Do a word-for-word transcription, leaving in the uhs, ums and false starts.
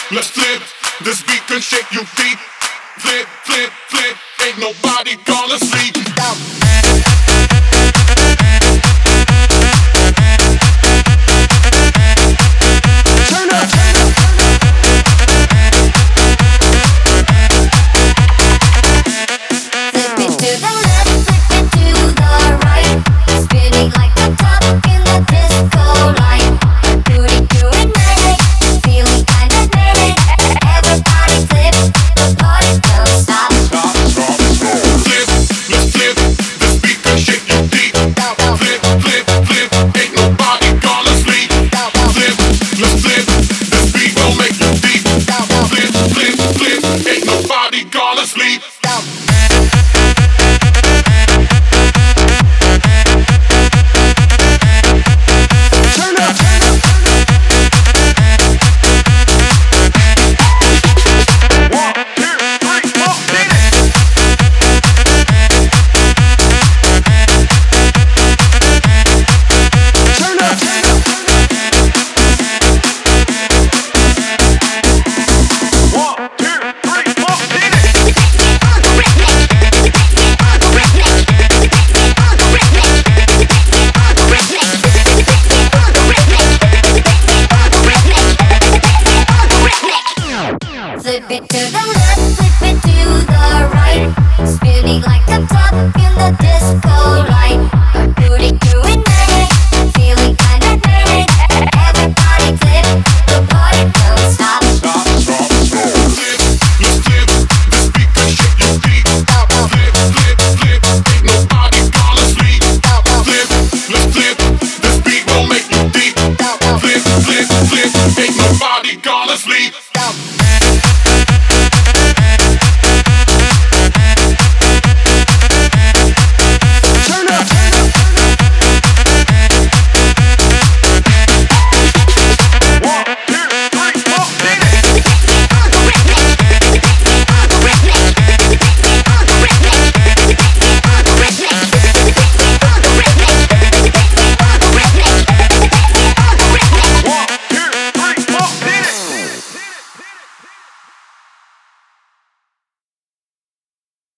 let's flip. This beat can shake you deep. Flip, flip, flip. Ain't nobody gonna sleep. Turn up, turn up, Flip it to the left, flip it to the right. Spinning like a top in the disco light. Booty doing magic, feeling kinda nervous. Everybody flip, the party don't stop. stop, stop, stop. Flip, let's flip. This beat can shake you deep. Flip, flip, flip. Ain't nobody gonna sleep. Flip, let's flip. This beat gon' make you deep. Flip, flip, flip. Ain't nobody gonna sleep. Turn up, turn up. One, two, three, four, beat it. Turn up, turn up. One, two, three, four, beat it. Flip it to the left, flip it to the right. Spinning like a top in the disco light. A booty doing magic, feeling kinda nervous. Everybody flip, the party don't stop. Stop, stop, stop. Flip, let's flip. This beat can shake you deep. Flip, flip, flip. Ain't nobody gonna sleep. Flip, let's flip. This beat gon' make you deep. Flip, flip, flip. Ain't nobody gonna sleep.